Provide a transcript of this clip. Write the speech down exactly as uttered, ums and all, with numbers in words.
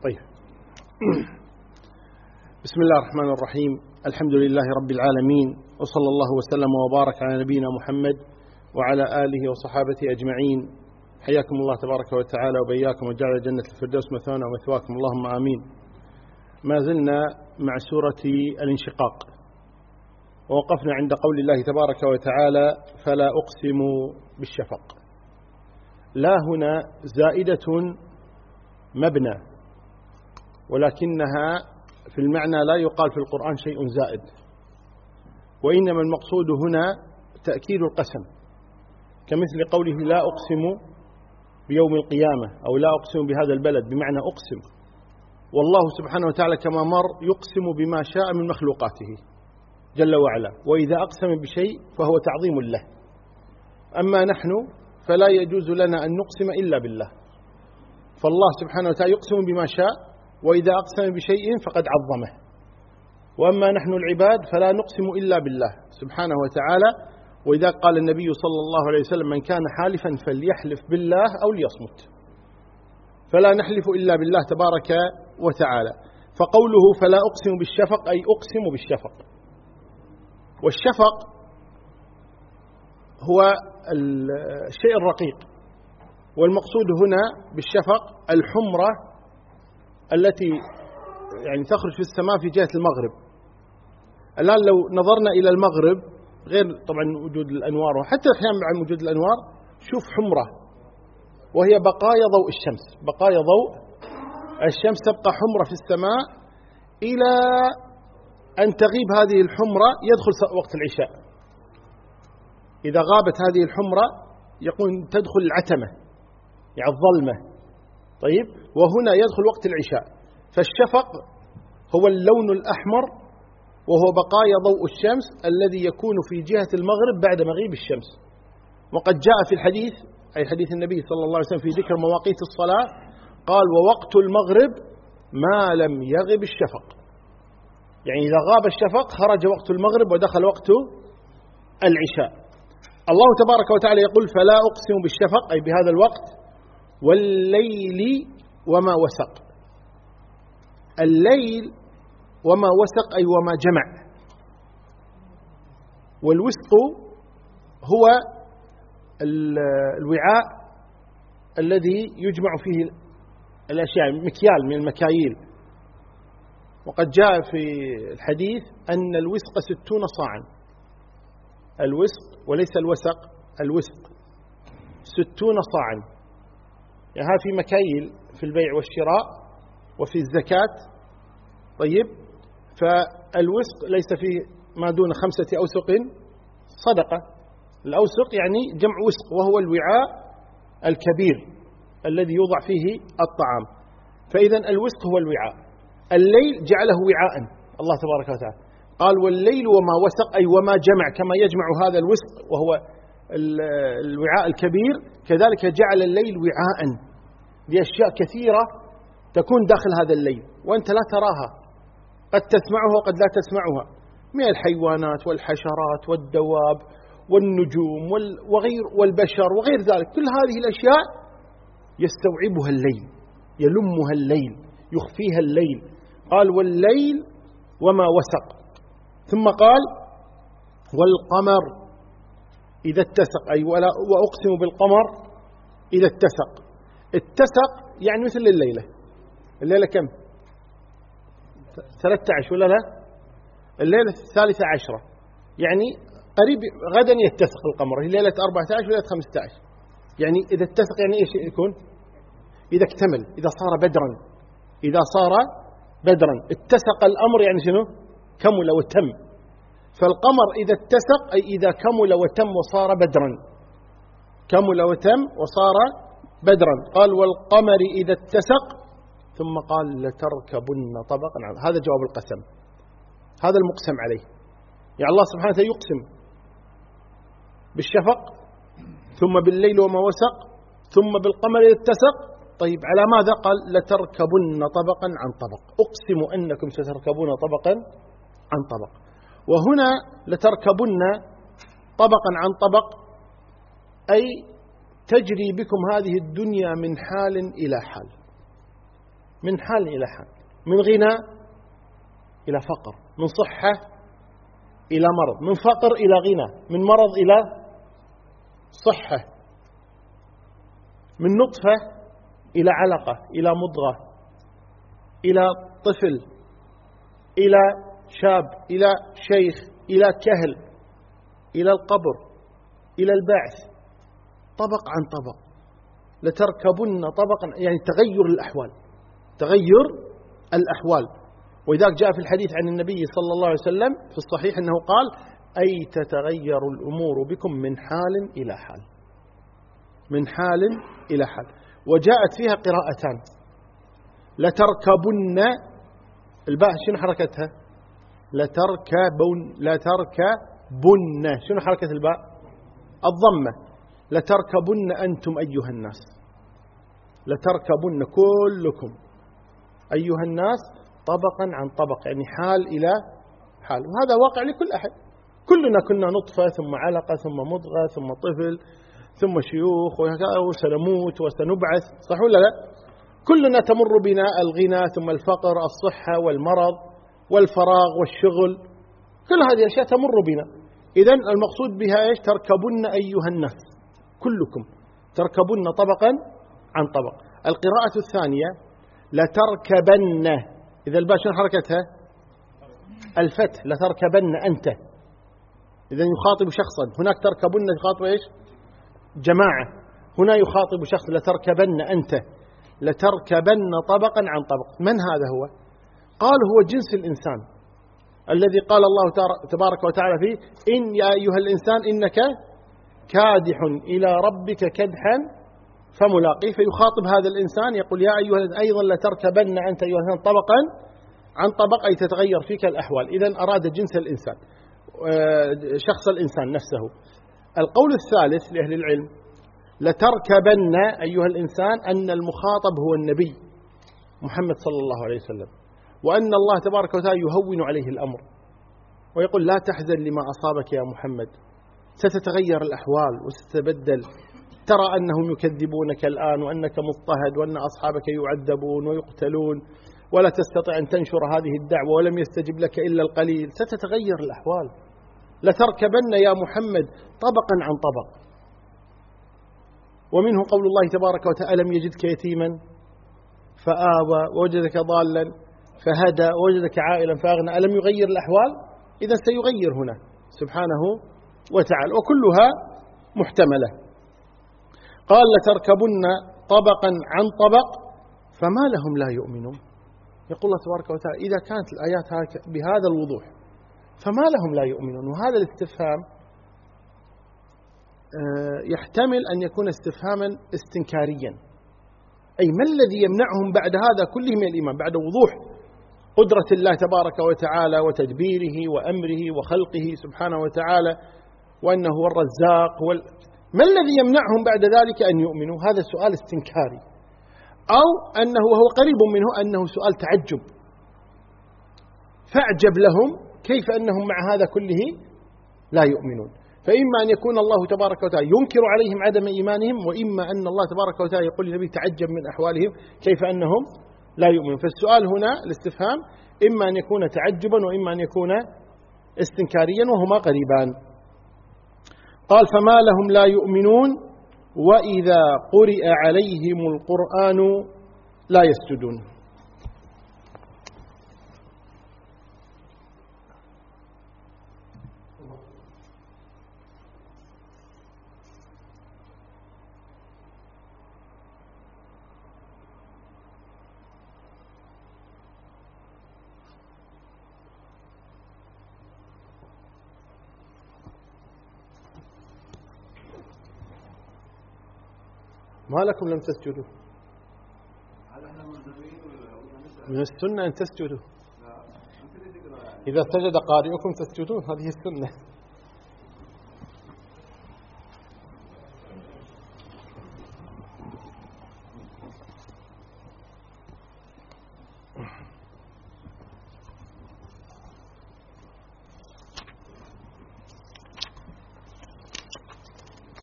طيب. بسم الله الرحمن الرحيم. الحمد لله رب العالمين، وصلى الله وسلم وبارك على نبينا محمد وعلى آله وصحابته أجمعين. حياكم الله تبارك وتعالى وبياكم، وجعل جنة الفردوس مثوانا ومثواكم، اللهم آمين. ما زلنا مع سورة الانشقاق، ووقفنا عند قول الله تبارك وتعالى: فلا أقسم بالشفق. لا هنا زائدة مبنى، ولكنها في المعنى لا يقال في القرآن شيء زائد، وإنما المقصود هنا تأكيد القسم، كمثل قوله: لا أقسم بيوم القيامة، أو لا أقسم بهذا البلد، بمعنى أقسم. والله سبحانه وتعالى كما مر يقسم بما شاء من مخلوقاته جل وعلا، وإذا أقسم بشيء فهو تعظيم له. أما نحن فلا يجوز لنا أن نقسم إلا بالله، فالله سبحانه وتعالى يقسم بما شاء، وإذا أقسم بشيء فقد عظمه. وأما نحن العباد فلا نقسم إلا بالله سبحانه وتعالى. وإذا قال النبي صلى الله عليه وسلم: من كان حالفا فليحلف بالله أو ليصمت. فلا نحلف إلا بالله تبارك وتعالى. فقوله فلا أقسم بالشفق أي أقسم بالشفق. والشفق هو الشيء الرقيق، والمقصود هنا بالشفق الحمرة التي يعني تخرج في السماء في جهة المغرب. الآن لو نظرنا إلى المغرب، غير طبعا وجود الأنوار، وحتى أحيانا مع وجود الأنوار، شوف حمرة، وهي بقايا ضوء الشمس. بقايا ضوء الشمس تبقى حمرة في السماء إلى أن تغيب هذه الحمرة، يدخل وقت العشاء. إذا غابت هذه الحمرة يقول تدخل العتمة، يعني الظلمة. طيب، وهنا يدخل وقت العشاء. فالشفق هو اللون الأحمر، وهو بقايا ضوء الشمس الذي يكون في جهة المغرب بعد مغيب الشمس. وقد جاء في الحديث، أي حديث النبي صلى الله عليه وسلم، في ذكر مواقيت الصلاة، قال: ووقت المغرب ما لم يغب الشفق. يعني إذا غاب الشفق خرج وقت المغرب ودخل وقت العشاء. الله تبارك وتعالى يقول: فلا أقسم بالشفق، أي بهذا الوقت، والليل وما وسق. الليل وما وسق أي وما جمع. والوسق هو الوعاء الذي يجمع فيه الأشياء، مكيال من المكاييل. وقد جاء في الحديث أن الوسق ستون صاعا. الوسق وليس الوسق، الوسق ستون صاعا. يعني هذا في مكاييل في البيع والشراء وفي الزكاة. طيب، فالوسق ليس فيه ما دون خمسة أوسق صدقة. الأوسق يعني جمع وسق، وهو الوعاء الكبير الذي يوضع فيه الطعام. فإذا الوسق هو الوعاء. الليل جعله وعاء الله تبارك وتعالى، قال: والليل وما وسق، أي وما جمع. كما يجمع هذا الوسق وهو الوعاء الكبير، كذلك جعل الليل وعاء لأشياء كثيرة تكون داخل هذا الليل وأنت لا تراها، قد تسمعها وقد لا تسمعها، من الحيوانات والحشرات والدواب والنجوم وغير والبشر وغير ذلك. كل هذه الأشياء يستوعبها الليل، يلمها الليل، يخفيها الليل. قال: والليل وما وسق. ثم قال: والقمر إذا اتسق، أي وأقسم بالقمر إذا اتسق. اتسق يعني مثل الليلة. الليلة كم؟ ثلاثة عشر ولا لا؟ الليلة الثالثة عشرة، يعني قريب غدا يتسق القمر. هي ليلة أربعة عشر وليلة خمسة عشر. يعني إذا اتسق يعني إيش يكون؟ إذا اكتمل، إذا صار بدرا. إذا صار بدرا اتسق الأمر، يعني شنو؟ كمل وتم. فالقمر إذا اتسق أي إذا كمل وتم وصار بدرا. كمل وتم وصار بدرا. قال: والقمر إذا اتسق. ثم قال: لتركبن طبقا عن. هذا جواب القسم، هذا المقسم عليه. يعني الله سبحانه وتعالى يقسم بالشفق، ثم بالليل وما وسق، ثم بالقمر إذا اتسق. طيب، على ماذا؟ قال: لتركبن طبقا عن طبق. أقسم أنكم ستركبون طبقا عن طبق. وهنا لتركبن طبقا عن طبق، أي تجري بكم هذه الدنيا من حال إلى حال. من حال إلى حال، من غنى إلى فقر، من صحة إلى مرض، من فقر إلى غنى، من مرض إلى صحة، من نطفة إلى علقة، إلى مضغة، إلى طفل، إلى شاب، إلى شيخ، إلى كهل، إلى القبر، إلى البعث، طبق عن طبق. لتركبن طبقا، يعني تغير الأحوال، تغير الأحوال. وإذاك جاء في الحديث عن النبي صلى الله عليه وسلم في الصحيح أنه قال: أي تتغير الأمور بكم من حال إلى حال، من حال إلى حال. وجاءت فيها قراءتان: لتركبن، الباء شنو حركتها؟ لتركبن، لتركبن، شنو حركة الباء؟ الضمة. لتركبن أنتم أيها الناس، لتركبن كلكم أيها الناس طبقا عن طبق، يعني حال إلى حال. وهذا واقع لكل أحد، كلنا كنا نطفة ثم علقة ثم مضغة ثم طفل ثم شيوخ، وسنموت وسنبعث، صح ولا لا؟ كلنا تمر بنا الغنى ثم الفقر، الصحة والمرض والفراغ والشغل، كل هذه الأشياء تمر بنا. إذن المقصود بها إيش؟ تركبن أيها الناس كلكم، تركبن طبقا عن طبق. القراءة الثانية: لتركبن، إذا الباء شنو حركتها؟ الفتح. لتركبن أنت، إذا يخاطب شخصا. هناك تركبن يخاطب إيش؟ جماعة. هنا يخاطب شخص. لتركبن أنت، لتركبن طبقا عن طبق. من هذا هو؟ قال: هو جنس الإنسان الذي قال الله تبارك وتعالى فيه: إن يا أيها الإنسان إنك كادح إلى ربك كدحا فملاقيه. فيخاطب هذا الإنسان يقول: يا أيها الإنسان أيضا لتركبن أنت أيها الإنسان طبقا عن طبق، أي تتغير فيك الأحوال. إذن أراد جنس الإنسان، شخص الإنسان نفسه. القول الثالث لأهل العلم: لتركبن أيها الإنسان، أن المخاطب هو النبي محمد صلى الله عليه وسلم، وأن الله تبارك وتعالى يهون عليه الأمر ويقول: لا تحزن لما أصابك يا محمد، ستتغير الأحوال وستتبدل، ترى أنهم يكذبونك الآن وأنك مضطهد وأن أصحابك يعذبون ويقتلون ولا تستطيع أن تنشر هذه الدعوة ولم يستجب لك إلا القليل، ستتغير الأحوال. لتركبن يا محمد طبقا عن طبق. ومنه قول الله تبارك وتعالى: ألم يجدك يتيما فآوى ووجدك ضالا فهدى ووجدك عائلا فأغنى. ألم يغير الأحوال؟ إذا سيغير هنا سبحانه وتعالى، وكلها محتملة. قال: لتركبن طبقا عن طبق فما لهم لا يؤمنون. يقول الله تبارك وتعالى: إذا كانت الآيات بهذا الوضوح فما لهم لا يؤمنون. وهذا الاستفهام يحتمل أن يكون استفهاما استنكاريا، أي ما الذي يمنعهم بعد هذا كله من الإيمان، بعد وضوح قدرة الله تبارك وتعالى وتدبيره وأمره وخلقه سبحانه وتعالى وأنه هو الرزاق وال... ما الذي يمنعهم بعد ذلك أن يؤمنوا؟ هذا سؤال استنكاري، أو أنه وهو قريب منه أنه سؤال تعجب، فأعجب لهم كيف أنهم مع هذا كله لا يؤمنون. فإما أن يكون الله تبارك وتعالى ينكر عليهم عدم إيمانهم، وإما أن الله تبارك وتعالى يقول للنبي: تعجب من أحوالهم كيف أنهم لا يؤمنون. فالسؤال هنا الاستفهام إما أن يكون تعجبا وإما أن يكون استنكاريا، وهما قريبان. قال: فما لهم لا يؤمنون وإذا قرئ عليهم القرآن لا يسجدون. ما لكم لم تسجدوا؟ من السنة أن تسجدوا، إذا سجد قارئكم تسجدون، هذه السنة.